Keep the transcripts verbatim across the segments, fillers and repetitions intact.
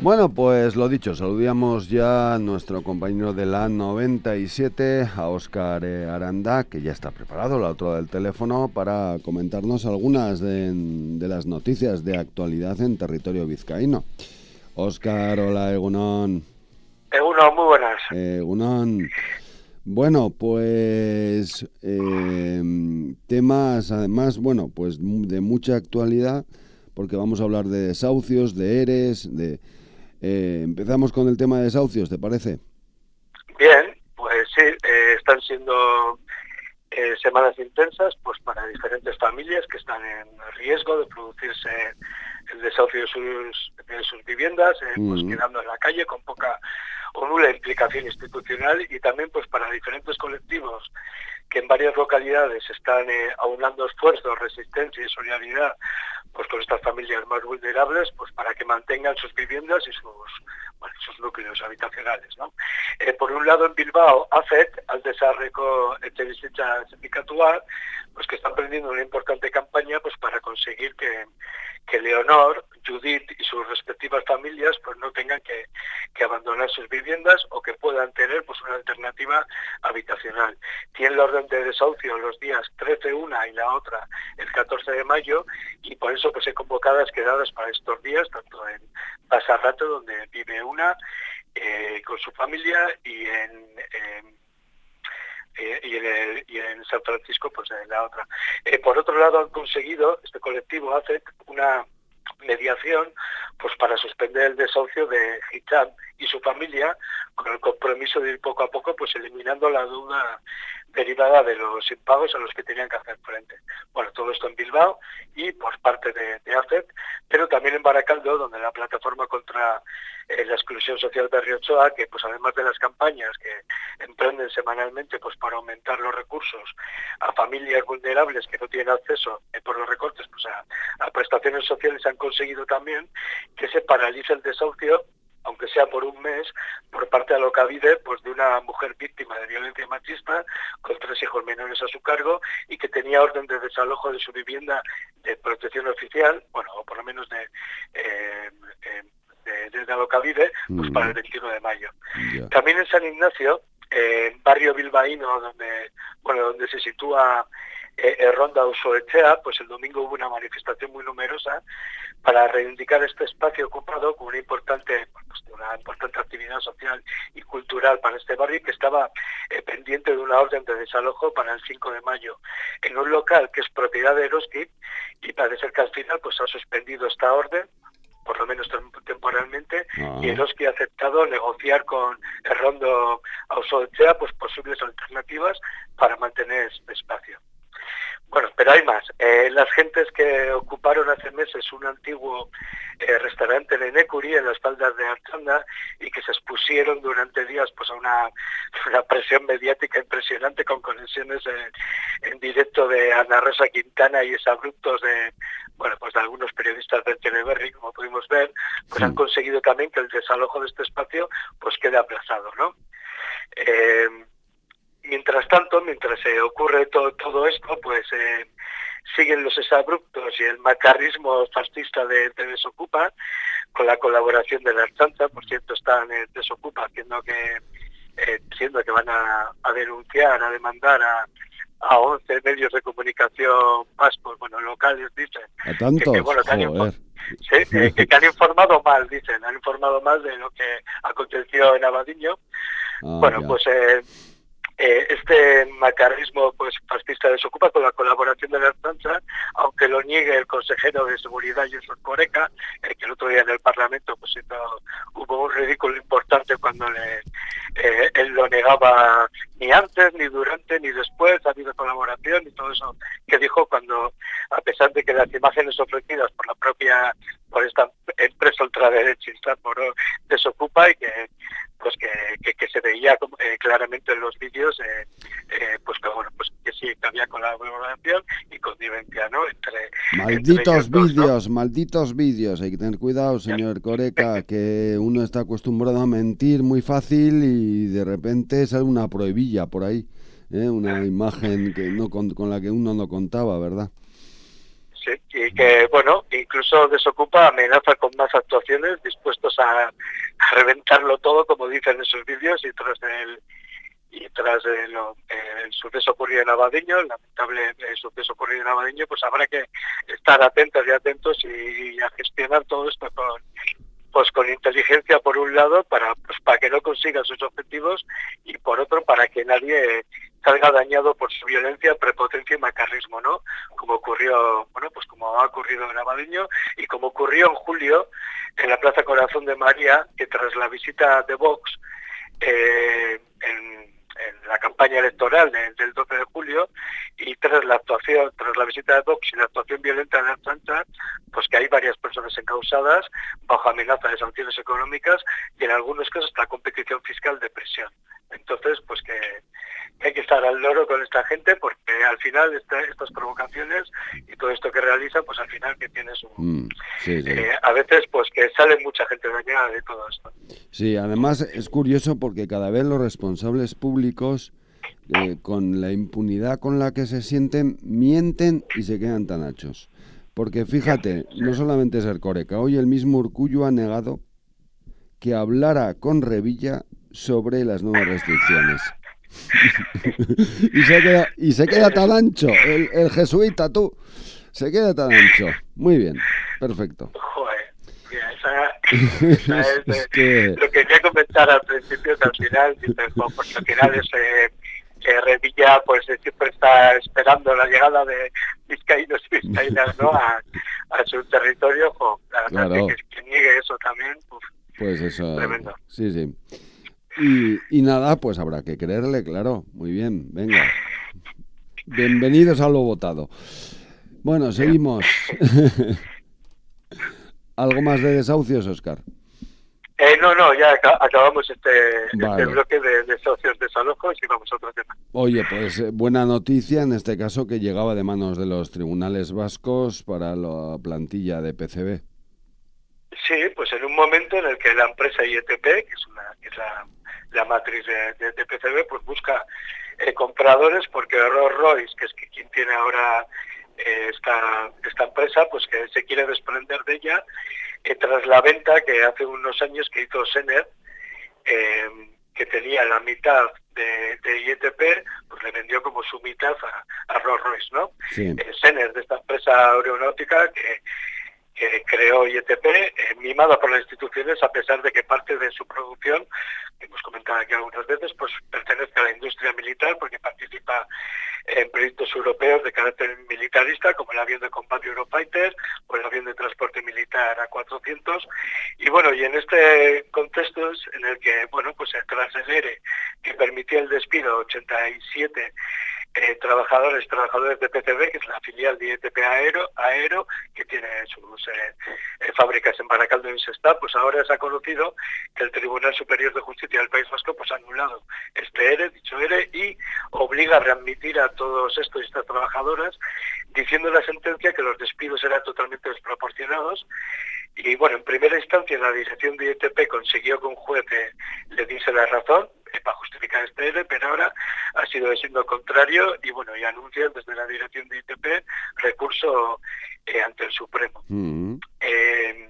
Bueno, pues lo dicho, saludamos ya a nuestro compañero de la noventa y siete, a Óscar eh, Aranda, que ya está preparado, la otra del teléfono, para comentarnos algunas de, de las noticias de actualidad en territorio vizcaíno. Óscar, hola, Egunon. Eguno, muy buenas. Egunon. Bueno, pues eh, temas además, bueno, pues de mucha actualidad, porque vamos a hablar de desahucios, de eres, de... Eh, empezamos con el tema de desahucios, ¿te parece? Bien, pues sí, eh, están siendo eh, semanas intensas pues para diferentes familias que están en riesgo de producirse el desahucio de sus, de sus viviendas, eh, pues Mm. quedando en la calle con poca o nula implicación institucional, y también pues para diferentes colectivos que en varias localidades están eh, aunando esfuerzos, resistencia y solidaridad pues con estas familias más vulnerables, pues para que mantengan sus viviendas y sus, bueno, sus núcleos habitacionales, ¿no? Eh, por un lado, en Bilbao, AFET, al desarrollo etxebizitza sindikatua, pues que está emprendiendo una importante campaña pues para conseguir que, que Leonor, Judith y sus respectivas familias pues no tengan que, que abandonar sus viviendas, o que puedan tener pues una alternativa habitacional. Tienen la orden de desahucio los días trece una y la otra el catorce de mayo, y por eso pues he convocadas quedadas para estos días, tanto en Basarrate, donde vive una eh, con su familia, y en, en Eh, y, en el, y en San Francisco pues en la otra. Eh, por otro lado, han conseguido, este colectivo hace una mediación pues para suspender el desahucio de Hicham y su familia, con el compromiso de ir poco a poco pues eliminando la deuda derivada de los impagos a los que tenían que hacer frente. Bueno, todo esto en Bilbao y por parte de, de AFET, pero también en Baracaldo, donde la plataforma contra eh, la exclusión social de Riochoa, que pues además de las campañas que emprenden semanalmente pues para aumentar los recursos a familias vulnerables que no tienen acceso eh, por los recortes pues a, a prestaciones sociales, han conseguido también que se paralice el desahucio, aunque sea por un mes, por parte de Alokabide, pues de una mujer víctima de violencia machista con tres hijos menores a su cargo, y que tenía orden de desalojo de su vivienda de protección oficial, bueno, o por lo menos de eh, eh, de, de, de Alokabide, pues para el Mm. veintiuno de mayo. Ya. También en San Ignacio, eh, barrio bilbaíno, donde bueno donde se sitúa eh, Ronda Usoechea, pues el domingo hubo una manifestación muy numerosa para reivindicar este espacio ocupado con una importante, pues, una importante actividad social y cultural para este barrio, que estaba eh, pendiente de una orden de desalojo para el cinco de mayo en un local que es propiedad de Eroski, y parece ser que al final pues ha suspendido esta orden, por lo menos temporalmente, y Ah. Eroski ha aceptado negociar con el Rondo Ausoechea pues posibles alternativas para mantener este espacio. Bueno, pero hay más. Eh, las gentes que ocuparon hace meses un antiguo eh, restaurante en Enecuri, en las faldas de Archanda, y que se expusieron durante días pues a una, una presión mediática impresionante, con conexiones en, en directo de Ana Rosa Quintana y exabruptos de, bueno, pues de algunos periodistas del Teleberri, como pudimos ver, pues han Mm. conseguido también que el desalojo de este espacio pues quede aplazado, ¿no? Eh, Mientras tanto, mientras se eh, ocurre todo, todo esto, pues eh, siguen los exabruptos y el macarrismo fascista de, de Desocupa, con la colaboración de la Archanza. Por cierto, están en Desocupa haciendo que, eh, diciendo que van a, a denunciar, a demandar a, a once medios de comunicación más, pues bueno, locales, dicen, ¿A que, que tantos? bueno, que han, Joder. sí, eh, que, que han informado mal, dicen, han informado mal de lo que aconteció en Abadiño. Ah, Bueno, ya. pues eh, Eh, este macarrismo pues fascista Desocupa, con la colaboración de la Archanza, aunque lo niegue el consejero de Seguridad, Jesús Coreca, eh, que el otro día en el Parlamento pues no, hubo un ridículo importante cuando le, eh, él lo negaba, ni antes, ni durante, ni después. Ha habido colaboración y todo eso que dijo, cuando, a pesar de que las imágenes ofrecidas por la propia, por esta empresa ultraderechista, por Desocupa, y que pues que, que, que se veía eh, claramente en los vídeos, eh, eh, pues que bueno, pues que sí, que había colaboración y connivencia, ¿no? Entre, entre Malditos ellos dos, ¿no? vídeos, malditos vídeos. Hay que tener cuidado, señor Coreca, que uno está acostumbrado a mentir muy fácil y de repente sale una pruebilla por ahí, ¿eh? Una imagen que no con, con la que uno no contaba, ¿verdad? sí, y que, bueno, incluso desocupa, amenaza con más actuaciones, dispuestos a, a reventarlo todo, como dicen en sus vídeos, y tras el y tras el, el suceso ocurrido en Abadiño, el lamentable el suceso ocurrido en Abadiño, pues habrá que estar atentos y atentos y, y a gestionar todo esto con pues con inteligencia por un lado para pues para que no consigan sus objetivos y por otro para que nadie salga dañado por su violencia, prepotencia y macarrismo, ¿no? Como ocurrió, bueno, pues como ha ocurrido en Abadiño y como ocurrió en julio en la Plaza Corazón de María, que tras la visita de Vox eh, en en la campaña electoral de, del doce de julio y tras la actuación, tras la visita de Vox y la actuación violenta de la Ertzaintza, pues que hay varias personas encausadas bajo amenaza de sanciones económicas y en algunos casos hasta competición fiscal de presión. Entonces, pues que, que hay que estar al loro con esta gente porque al final esta, estas provocaciones y todo esto que realizan, pues al final que tienes un... Mm, sí, sí. Eh, a veces pues que sale mucha gente dañada de todo esto. Sí, además es curioso porque cada vez los responsables públicos, eh, con la impunidad con la que se sienten, mienten y se quedan tan anchos. Porque fíjate, no solamente es Erkoreka, hoy el mismo Urkullu ha negado que hablara con Revilla sobre las nuevas restricciones. y, se queda, y se queda tan ancho, el, el jesuita, tú, se queda tan ancho. Muy bien, perfecto. Joder, mira, esa, esa es, es que... lo que quería comentar al principio, que al final, porque al final es... Eh, que Revilla pues siempre está esperando la llegada de vizcaínos y vizcaínas, ¿no? a, a su territorio. Jo, la verdad claro. que, que niegue eso también, uf, pues eso, tremendo. Sí, sí. Y, y nada, pues habrá que creerle, claro. Muy bien, venga. Bienvenidos a lo votado. Bueno, seguimos. ¿Algo más de desahucios, Óscar? Eh, no, no, ya acabamos este, vale. este bloque de desahucios, desalojos y vamos a otro tema. Oye, pues eh, buena noticia en este caso que llegaba de manos de los tribunales vascos para la plantilla de P C B. Sí, pues en un momento en el que la empresa I E T P, que es, una, que es la, la matriz de, de, de P C B, pues busca eh, compradores porque Rolls Royce, que es que quien tiene ahora eh, esta, esta empresa, pues que se quiere desprender de ella eh, tras la venta que hace unos años que hizo Sener, eh, que tenía la mitad de, de I E T P, pues le vendió como su mitad a, a Rolls Royce, ¿no? Sí. Eh, Sener, de esta empresa aeronáutica que que creó I E T P, eh, mimada por las instituciones, a pesar de que parte de su producción, que hemos comentado aquí algunas veces, pues pertenece a la industria militar, porque participa en proyectos europeos de carácter militarista, como el avión de combate Eurofighter o el avión de transporte militar A cuatrocientos. Y bueno, y en este contexto es en el que, bueno, pues tras el E R E, que permitía el despido a ochenta y siete Eh, trabajadores, trabajadores de P C B, que es la filial de I E T P Aero, Aero que tiene sus eh, eh, fábricas en Baracaldo y en Sestao, pues ahora se ha conocido que el Tribunal Superior de Justicia del País Vasco pues ha anulado este E R E, dicho E R E, y obliga a readmitir a todos estos y estas trabajadoras, diciendo en la sentencia que los despidos eran totalmente desproporcionados. Y bueno, en primera instancia la dirección de I E T P consiguió que un juez eh, le diese la razón eh, para justificar este E R E, pero ahora ha sido siendo contrario y bueno, y anuncian desde la dirección de I E T P recurso eh, ante el Supremo. Mm-hmm. Eh,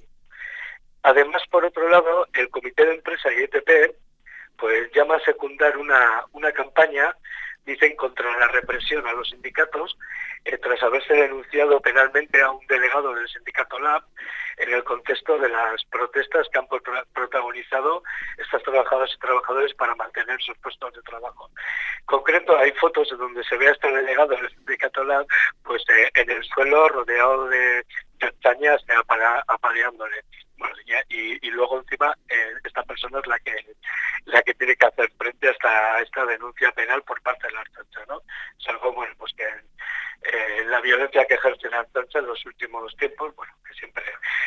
además, por otro lado, el Comité de Empresa I E T P pues llama a secundar una, una campaña, dicen, contra la represión a los sindicatos, eh, tras haberse denunciado penalmente a un delegado del sindicato Lab en el contexto de las protestas que han protagonizado estas trabajadoras y trabajadores para mantener sus puestos de trabajo. En concreto, hay fotos en donde se ve a este delegado del sindicato Lab pues, eh, en el suelo rodeado de castañas eh, apaleándole. Bueno, y, y luego encima eh, esta persona es la que la que tiene que hacer frente a esta, a esta denuncia penal por parte de la Ertzaintza, ¿no? Es algo, bueno, pues que eh, la violencia que ejerce la Ertzaintza en los últimos tiempos, bueno, que siempre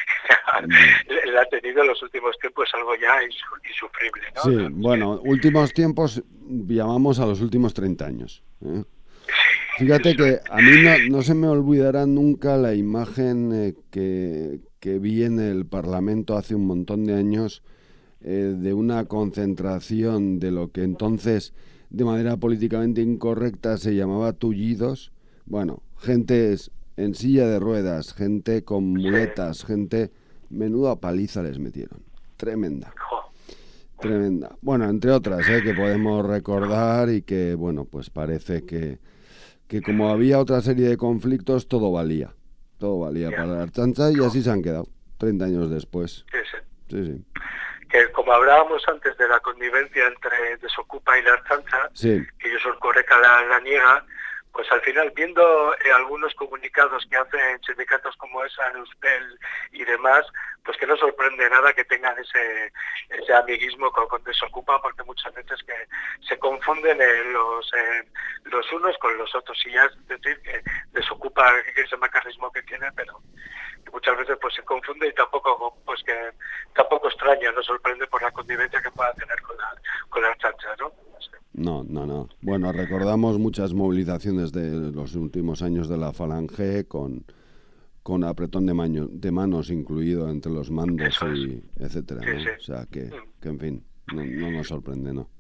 la ha tenido en los últimos tiempos, es algo ya insufrible, ¿no? Sí, bueno, últimos tiempos llamamos a los últimos treinta años, ¿eh? Fíjate que a mí no, no se me olvidará nunca la imagen eh, que, que vi en el Parlamento hace un montón de años eh, de una concentración de lo que entonces de manera políticamente incorrecta se llamaba tullidos. Bueno, gentes en silla de ruedas, gente con muletas, sí. gente... Menuda paliza les metieron. Tremenda. Jo. Tremenda. Bueno, entre otras, ¿eh? Que podemos recordar y que, bueno, pues parece que, que como había otra serie de conflictos, todo valía. Todo valía Ya. para la Archancha y así se han quedado, treinta años después. Sí, sí. Sí, sí. Que como hablábamos antes de la connivencia entre Desocupa y la Archancha, Sí. que ellos son Correca la, la niega, pues al final, viendo eh, algunos comunicados que hacen sindicatos como esa, Euspel y demás, pues que no sorprende nada que tengan ese, ese amiguismo con, con Desocupa, porque muchas veces que se confunden eh, los eh, los unos con los otros. Y ya es decir que Desocupa que ese macarrismo que tiene, pero que muchas veces pues se confunde y tampoco pues que tampoco extraña, no sorprende por la convivencia que pueda tener con la con las chanchas, ¿no? No, no, no. Bueno, recordamos muchas movilizaciones de los últimos años de la Falange con, con apretón de, maño, de manos incluido entre los mandos Eso y es. etcétera, Sí, ¿no? sí. O sea que, Mm. que en fin, no, no nos sorprende, ¿no?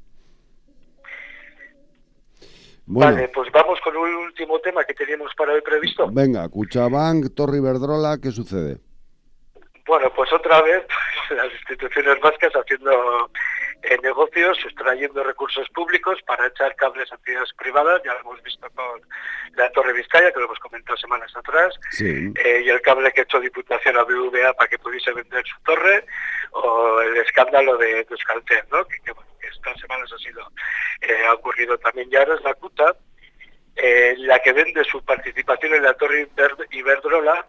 Bueno, Vale, pues vamos con un último tema que teníamos para hoy previsto. venga, Cuchabank, Torre Iberdrola, ¿qué sucede? Bueno, pues otra vez pues, las instituciones vascas haciendo eh, negocios, sustrayendo recursos públicos para echar cables a entidades privadas. Ya lo hemos visto con la Torre Vizcaya, que lo hemos comentado semanas atrás, Sí. eh, y el cable que echó Diputación a B B V A para que pudiese vender su torre, o el escándalo de Euskaltel, ¿no? Que, que, bueno, que estas semanas ha sido eh, ha ocurrido también. Y ahora es la CUTA, eh, la que vende su participación en la Torre Iberdrola,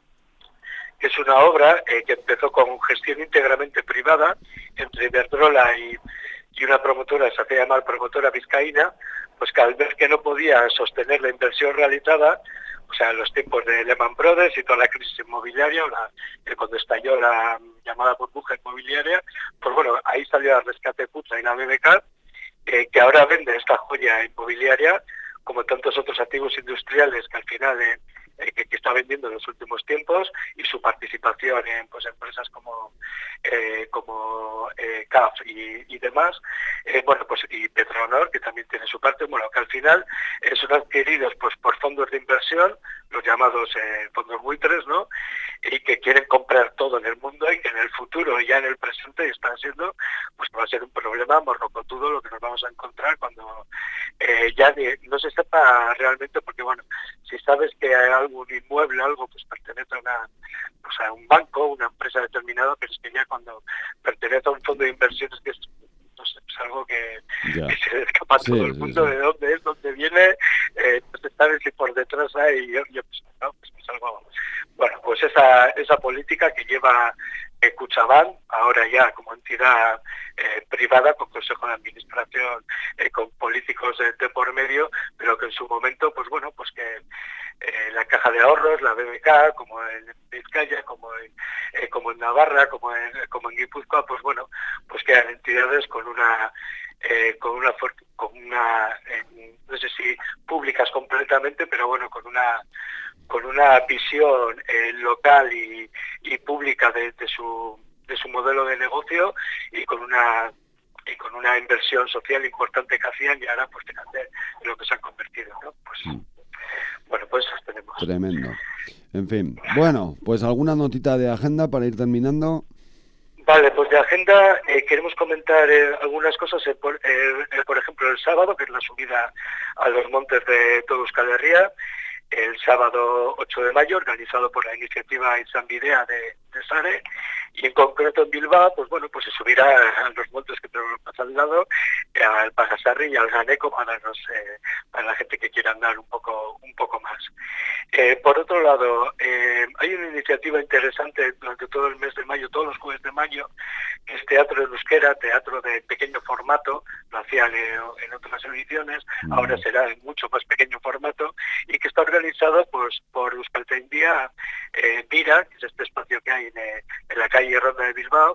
que es una obra eh, que empezó con gestión íntegramente privada entre Iberdrola y, y una promotora, se hacía llamar Promotora Vizcaína, pues que al ver que no podía sostener la inversión realizada, o sea, en los tiempos de Lehman Brothers y toda la crisis inmobiliaria, o la, que cuando estalló la llamada burbuja inmobiliaria, pues bueno, ahí salió al rescate Cucha y la B B K, eh, que ahora vende esta joya inmobiliaria, como tantos otros activos industriales que al final eh, eh, que, que está vendiendo en los últimos tiempos, y su participación en pues empresas como eh, como eh, C A F y, y demás, eh, bueno pues y Petronor, que también tiene su parte, bueno, que al final eh, son adquiridos pues por fondos de inversión, los llamados eh, fondos buitres, ¿no? Y que quieren comprar todo en el mundo, y que en el futuro y ya en el presente están siendo, pues va a ser un problema morrocotudo lo que nos vamos a encontrar cuando eh, ya ni, no se sepa realmente, porque bueno, si sabes que hay algún inmueble, algo, pues pertenece a una pues a un banco, una empresa determinada, pero es que ya cuando pertenece a un fondo de inversiones, que es, no sé, es algo que, que se le escapa a Sí, todo el sí, mundo, sí. de dónde es, dónde viene, eh, no se sabe si por detrás hay, yo, yo pues, no, pues es algo. Bueno, pues esa, esa política que lleva eh, Cuchabank, ahora ya como entidad eh, privada, con consejo de administración, eh, con políticos de, de por medio, pero que en su momento, pues bueno, pues que eh, la Caja de Ahorros, la B B K, como en Vizcaya, como en, eh, como en Navarra, como en, como en Guipúzcoa, pues bueno, pues que eran entidades con una eh, con una con una eh, no sé si públicas completamente, pero bueno, con una con una visión eh, local y, y pública de, de su de su modelo de negocio, y con una y con una inversión social importante que hacían, y ahora pues fíjate en lo que se han convertido, ¿no? Pues Mm. bueno, pues eso tenemos. Tremendo. En fin. Bueno, pues alguna notita de agenda para ir terminando. Vale, pues de agenda eh, queremos comentar eh, algunas cosas, eh, por, eh, eh, por ejemplo el sábado, que es la subida a los montes de toda Euskal Herria, el sábado ocho de mayo, organizado por la iniciativa Izanbidea de, de Sare, y en concreto en Bilbao, pues bueno, pues se subirá a los montes que tenemos más al lado, al Pagasarri y al Ganeco, para, los, eh, para la gente que quiera andar un poco, un poco más. Eh, por otro lado, eh, hay una iniciativa interesante durante todo el mes de mayo, todos los jueves de mayo, que es teatro en euskera, teatro de pequeño formato, lo hacían en, en otras ediciones, mm. ahora será en mucho más pequeño formato, y que está organizado pues por Euskaltzaindia eh, Vira, que es este espacio que hay en, en la calle Ronda de Bilbao.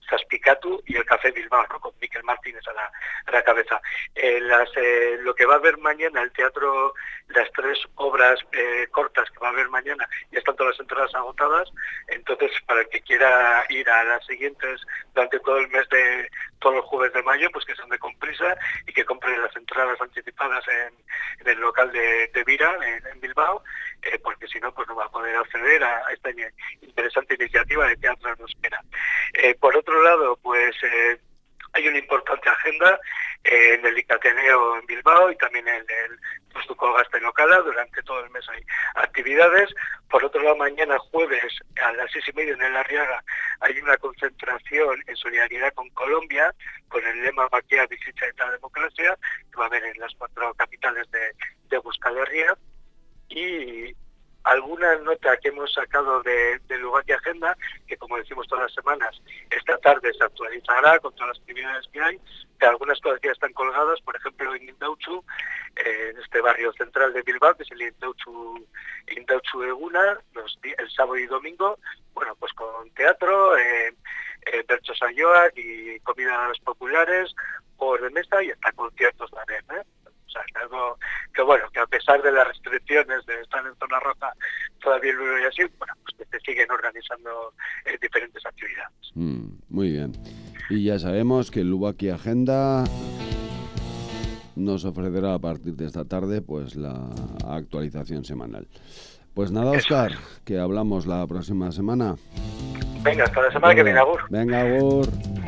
Zazpikatu y el Café Bilbao, ¿no? Con Miquel Martínez a la, a la cabeza. Eh, las, eh, lo que va a haber mañana, el teatro, las tres obras eh, cortas que va a haber mañana, ya están todas las entradas agotadas, entonces para el que quiera ir a las siguientes durante todo el mes de, todos los jueves de mayo, pues que sean de comprisa y que compren las entradas anticipadas en, en el local de, de Vira, en, en Bilbao, eh, porque si no, pues no va a poder acceder a, a esta interesante iniciativa de Teatro en Euskera. Eh, por otro lado, pues eh, hay una importante agenda eh, en el Icateneo en Bilbao y también en el Postuco Gaztelokala. Durante todo el mes hay actividades. Por otro lado, mañana jueves a las seis y media en el Arriaga hay una concentración en solidaridad con Colombia con el lema Bakea Bizitza eta Democracia, que va a haber en las cuatro capitales de, de Euskal Herria. Y alguna nota que hemos sacado de, de Lubakia Agenda, que como decimos todas las semanas, esta tarde se actualizará con todas las actividades que hay, que algunas cosas ya están colgadas, por ejemplo en Indautxu, eh, en este barrio central de Bilbao, que es el Indautxu, Indautxu Eguna, los, el sábado y domingo, bueno, pues con teatro, eh, eh, bertso saioak y comidas populares, por de mesa y hasta conciertos también, ¿eh? O sea, que algo que bueno, que a pesar de las restricciones de estar en zona roja todavía y así, bueno, pues que se siguen organizando eh, diferentes actividades. Mm, muy bien. Y ya sabemos que el Lubakia Agenda nos ofrecerá a partir de esta tarde pues la actualización semanal. Pues nada, Óscar, que hablamos la próxima semana. Venga, hasta la semana que viene, agur. Venga, agur.